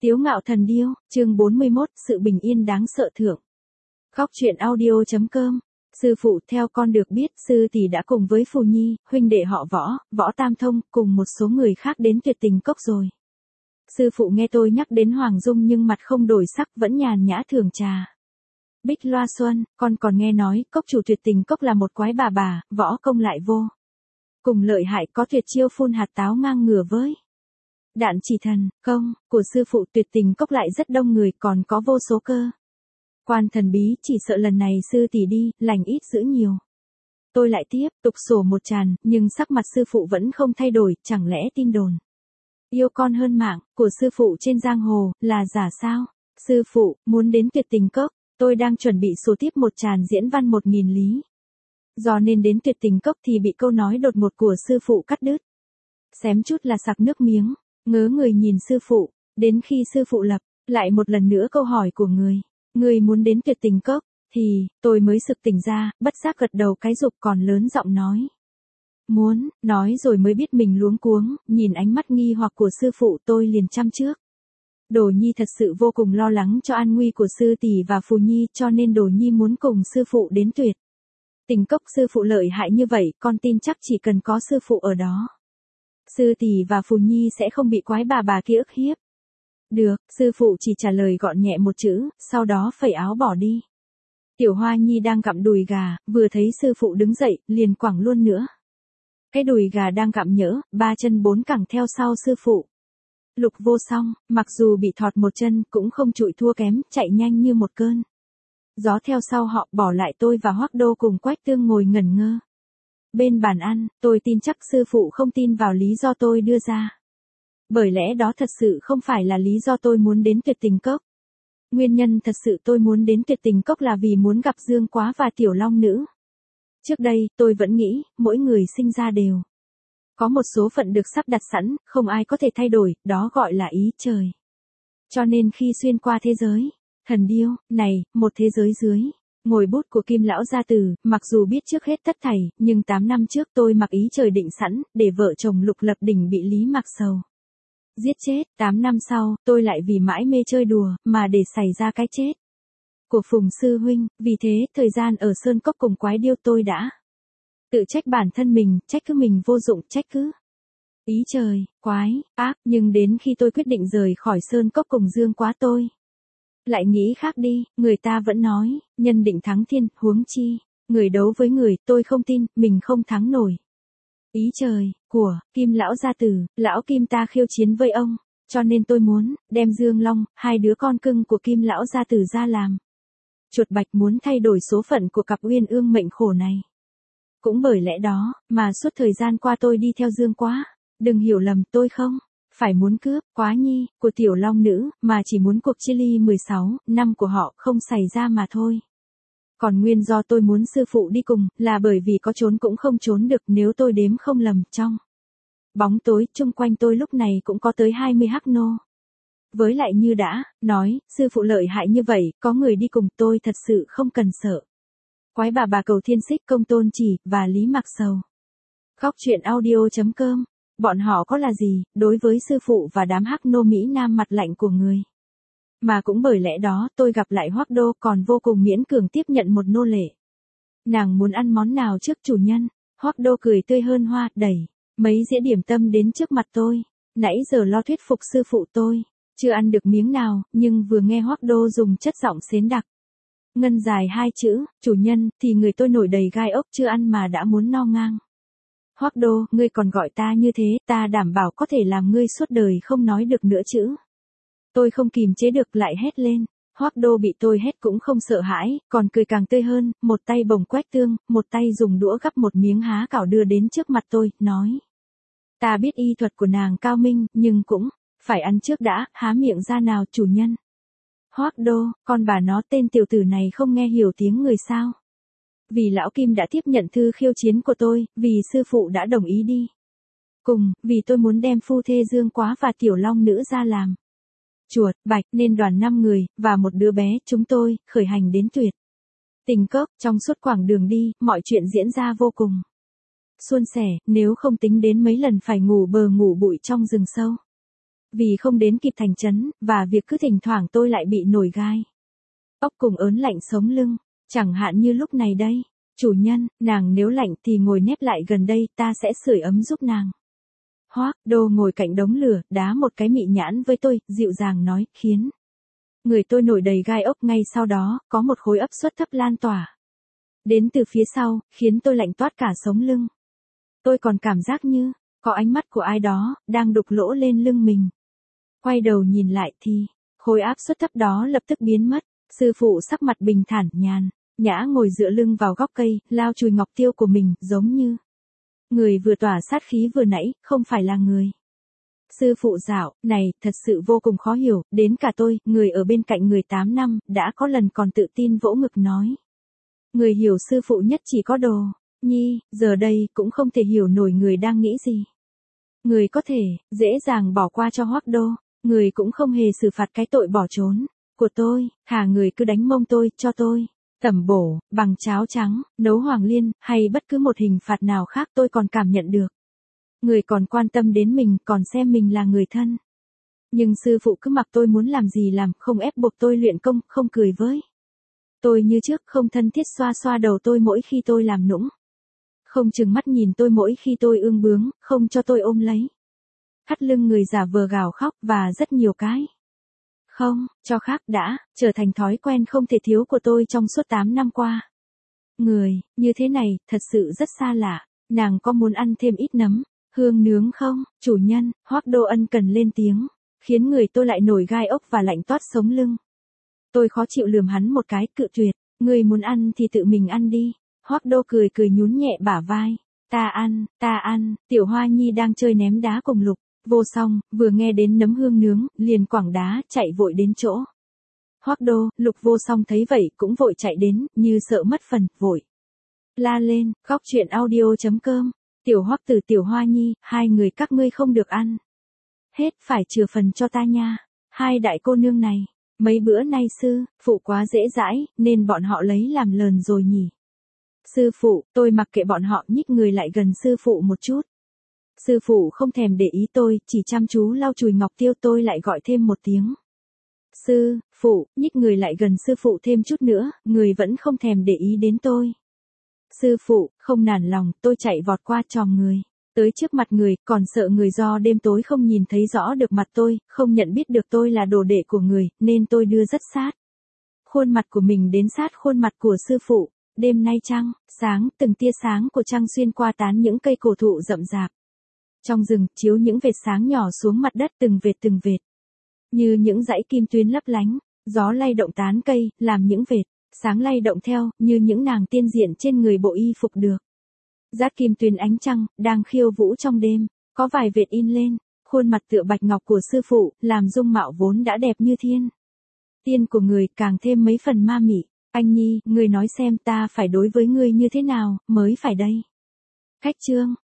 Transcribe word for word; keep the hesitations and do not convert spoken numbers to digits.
Tiếu ngạo thần điêu, chương bốn mươi mốt, sự bình yên đáng sợ thượng. Góc truyện audio chấm com. Sư phụ, theo con được biết, sư tỷ đã cùng với Phù Nhi, huynh đệ họ Võ, Võ Tam Thông, cùng một số người khác đến Tuyệt Tình Cốc rồi. Sư phụ nghe tôi nhắc đến Hoàng Dung nhưng mặt không đổi sắc, vẫn nhàn nhã thưởng trà. Bích Loa Xuân, con còn nghe nói, cốc chủ Tuyệt Tình Cốc là một quái bà bà, võ công lại vô cùng lợi hại, có tuyệt chiêu phun hạt táo ngang ngửa với đạn chỉ thần công của sư phụ. Tuyệt Tình Cốc lại rất đông người, còn có vô số cơ quan thần bí, chỉ sợ lần này sư tỷ đi, lành ít dữ nhiều. Tôi lại tiếp tục sổ một tràn, nhưng sắc mặt sư phụ vẫn không thay đổi, chẳng lẽ tin đồn yêu con hơn mạng của sư phụ trên giang hồ là giả sao? Sư phụ muốn đến Tuyệt Tình Cốc, tôi đang chuẩn bị sổ tiếp một tràn diễn văn một nghìn lý do nên đến Tuyệt Tình Cốc thì bị câu nói đột ngột của sư phụ cắt đứt. Xém chút là sặc nước miếng, ngớ người nhìn sư phụ, đến khi sư phụ lặp lại một lần nữa câu hỏi của người, người muốn đến Tuyệt Tình Cốc, thì tôi mới sực tỉnh ra, bất giác gật đầu cái dục, còn lớn giọng nói. Muốn, nói rồi mới biết mình luống cuống, nhìn ánh mắt nghi hoặc của sư phụ tôi liền chăm trước. Đồ Nhi thật sự vô cùng lo lắng cho an nguy của sư tỷ và Phù Nhi, cho nên Đồ Nhi muốn cùng sư phụ đến Tuyệt Tình Cốc. Sư phụ lợi hại như vậy, con tin chắc chỉ cần có sư phụ ở đó, sư tỷ và Phù Nhi sẽ không bị quái bà bà kia ức hiếp. Được, sư phụ chỉ trả lời gọn nhẹ một chữ, sau đó phẩy áo bỏ đi. Tiểu Hoa Nhi đang gặm đùi gà, vừa thấy sư phụ đứng dậy, liền quẳng luôn nữa cái đùi gà đang gặm nhỡ, ba chân bốn cẳng theo sau sư phụ. Lục Vô Song, mặc dù bị thọt một chân, cũng không trụi thua kém, chạy nhanh như một cơn gió theo sau họ, bỏ lại tôi và Hoắc Đô cùng Quách Tương ngồi ngẩn ngơ bên bàn ăn. Tôi tin chắc sư phụ không tin vào lý do tôi đưa ra, bởi lẽ đó thật sự không phải là lý do tôi muốn đến Tuyệt Tình Cốc. Nguyên nhân thật sự tôi muốn đến Tuyệt Tình Cốc là vì muốn gặp Dương Quá và Tiểu Long Nữ. Trước đây, tôi vẫn nghĩ, mỗi người sinh ra đều có một số phận được sắp đặt sẵn, không ai có thể thay đổi, đó gọi là ý trời. Cho nên khi xuyên qua thế giới thần điêu này, một thế giới dưới ngòi bút của Kim lão gia tử, mặc dù biết trước hết tất thảy, nhưng tám năm trước tôi mặc ý trời định sẵn, để vợ chồng Lục Lập Đỉnh bị Lý Mạc Sầu giết chết. Tám năm sau, tôi lại vì mãi mê chơi đùa, mà để xảy ra cái chết của Phùng sư huynh. Vì thế, thời gian ở Sơn Cốc cùng quái điêu tôi đã tự trách bản thân mình, trách cứ mình vô dụng, trách cứ ý trời, quái, ác. Nhưng đến khi tôi quyết định rời khỏi Sơn Cốc cùng Dương Quá, tôi lại nghĩ khác đi. Người ta vẫn nói, nhân định thắng thiên, huống chi người đấu với người, tôi không tin, mình không thắng nổi ý trời của Kim lão gia tử. Lão Kim ta khiêu chiến với ông, cho nên tôi muốn đem Dương Long, hai đứa con cưng của Kim lão gia tử ra làm chuột bạch, muốn thay đổi số phận của cặp uyên ương mệnh khổ này. Cũng bởi lẽ đó, mà suốt thời gian qua tôi đi theo Dương Quá. Đừng hiểu lầm, tôi không phải muốn cướp Quá Nhi của Tiểu Long Nữ, mà chỉ muốn cuộc chia ly mười sáu năm của họ không xảy ra mà thôi. Còn nguyên do tôi muốn sư phụ đi cùng, là bởi vì có trốn cũng không trốn được. Nếu tôi đếm không lầm, trong bóng tối chung quanh tôi lúc này cũng có tới hai mươi hắc nô. Với lại như đã nói, sư phụ lợi hại như vậy, có người đi cùng, tôi thật sự không cần sợ quái bà bà Cầu Thiên Xích, Công Tôn Chỉ và Lý Mạc Sầu. Góc truyện audio chấm com. Bọn họ có là gì đối với sư phụ và đám hắc nô Mỹ Nam mặt lạnh của người? Mà cũng bởi lẽ đó, tôi gặp lại Hoắc Đô, còn vô cùng miễn cường tiếp nhận một nô lệ. Nàng muốn ăn món nào trước chủ nhân? Hoắc Đô cười tươi hơn hoa, đẩy mấy dĩa điểm tâm đến trước mặt tôi. Nãy giờ lo thuyết phục sư phụ, tôi chưa ăn được miếng nào, nhưng vừa nghe Hoắc Đô dùng chất giọng xến đặc ngân dài hai chữ chủ nhân, thì người tôi nổi đầy gai ốc, chưa ăn mà đã muốn no ngang. Hoắc Đô, ngươi còn gọi ta như thế, ta đảm bảo có thể làm ngươi suốt đời không nói được nữa chữ. Tôi không kìm chế được, lại hét lên. Hoắc Đô bị tôi hét cũng không sợ hãi, còn cười càng tươi hơn, một tay bồng Quách Tương, một tay dùng đũa gắp một miếng há cảo đưa đến trước mặt tôi, nói. Ta biết y thuật của nàng cao minh, nhưng cũng phải ăn trước đã, há miệng ra nào chủ nhân. Hoắc Đô, con bà nó, tên tiểu tử này không nghe hiểu tiếng người sao? Vì lão Kim đã tiếp nhận thư khiêu chiến của tôi, vì sư phụ đã đồng ý đi cùng, vì tôi muốn đem phu thê Dương Quá và Tiểu Long Nữ ra làm chuột bạch, nên đoàn năm người và một đứa bé, chúng tôi khởi hành đến Tuyệt Tình Cốc. Trong suốt quãng đường đi, mọi chuyện diễn ra vô cùng suôn sẻ, nếu không tính đến mấy lần phải ngủ bờ ngủ bụi trong rừng sâu. Vì không đến kịp thành trấn, và việc cứ thỉnh thoảng tôi lại bị nổi gai ốc cùng ớn lạnh sống lưng, chẳng hạn như lúc này đây. Chủ nhân, nàng nếu lạnh thì ngồi nép lại gần đây, ta sẽ sưởi ấm giúp nàng. Hoác Đô ngồi cạnh đống lửa, đá một cái mị nhãn với tôi, dịu dàng nói, khiến người tôi nổi đầy gai ốc. Ngay sau đó, có một khối ấp suất thấp lan tỏa đến từ phía sau, khiến tôi lạnh toát cả sống lưng. Tôi còn cảm giác như có ánh mắt của ai đó đang đục lỗ lên lưng mình. Quay đầu nhìn lại thì khối áp suất thấp đó lập tức biến mất. Sư phụ sắc mặt bình thản, nhàn nhã ngồi dựa lưng vào góc cây, lao chùi ngọc tiêu của mình, giống như người vừa tỏa sát khí vừa nãy, không phải là người. Sư phụ dạo này thật sự vô cùng khó hiểu, đến cả tôi, người ở bên cạnh người tám năm, đã có lần còn tự tin vỗ ngực nói. Người hiểu sư phụ nhất chỉ có Đồ Nhi, giờ đây cũng không thể hiểu nổi người đang nghĩ gì. Người có thể dễ dàng bỏ qua cho Hoác Đô, người cũng không hề xử phạt cái tội bỏ trốn của tôi, thà người cứ đánh mông tôi, cho tôi tẩm bổ bằng cháo trắng, nấu hoàng liên, hay bất cứ một hình phạt nào khác tôi còn cảm nhận được. Người còn quan tâm đến mình, còn xem mình là người thân. Nhưng sư phụ cứ mặc tôi muốn làm gì làm, không ép buộc tôi luyện công, không cười với tôi như trước, không thân thiết xoa xoa đầu tôi mỗi khi tôi làm nũng. Không chừng mắt nhìn tôi mỗi khi tôi ương bướng, không cho tôi ôm lấy thắt lưng người giả vờ gào khóc, và rất nhiều cái không cho khác đã trở thành thói quen không thể thiếu của tôi trong suốt tám năm qua. Người như thế này thật sự rất xa lạ. Nàng có muốn ăn thêm ít nấm hương nướng không? Chủ nhân, Hoác Đô ân cần lên tiếng, khiến người tôi lại nổi gai ốc và lạnh toát sống lưng. Tôi khó chịu lườm hắn một cái, cự tuyệt. Người muốn ăn thì tự mình ăn đi. Hoác Đô cười cười nhún nhẹ bả vai. Ta ăn, ta ăn. Tiểu Hoa Nhi đang chơi ném đá cùng Lục Vô Song, vừa nghe đến nấm hương nướng, liền quẳng đá, chạy vội đến chỗ Hoác Đô. Lục Vô Song thấy vậy cũng vội chạy đến, như sợ mất phần, vội la lên. Góc truyện audio chấm com. Tiểu Hoắc từ Tiểu Hoa Nhi, hai người các ngươi không được ăn hết, phải chừa phần cho ta nha. Hai đại cô nương này, mấy bữa nay sư phụ quá dễ dãi, nên bọn họ lấy làm lờn rồi nhỉ. Sư phụ, tôi mặc kệ bọn họ, nhích người lại gần sư phụ một chút. Sư phụ không thèm để ý tôi, chỉ chăm chú lau chùi ngọc tiêu. Tôi lại gọi thêm một tiếng. Sư phụ, nhích người lại gần sư phụ thêm chút nữa, người vẫn không thèm để ý đến tôi. Sư phụ, không nản lòng, tôi chạy vọt qua chòm người, tới trước mặt người, còn sợ người do đêm tối không nhìn thấy rõ được mặt tôi, không nhận biết được tôi là đồ đệ của người, nên tôi đưa rất sát khuôn mặt của mình đến sát khuôn mặt của sư phụ. Đêm nay trăng sáng, từng tia sáng của trăng xuyên qua tán những cây cổ thụ rậm rạp trong rừng, chiếu những vệt sáng nhỏ xuống mặt đất, từng vệt từng vệt, như những dãy kim tuyến lấp lánh. Gió lay động tán cây, làm những vệt sáng lay động theo, như những nàng tiên diện trên người bộ y phục được dát kim tuyến ánh trăng, đang khiêu vũ trong đêm. Có vài vệt in lên khuôn mặt tựa bạch ngọc của sư phụ, làm dung mạo vốn đã đẹp như thiên tiên của người càng thêm mấy phần ma mị. Anh Nhi, người nói xem ta phải đối với ngươi như thế nào mới phải đây. Khách chương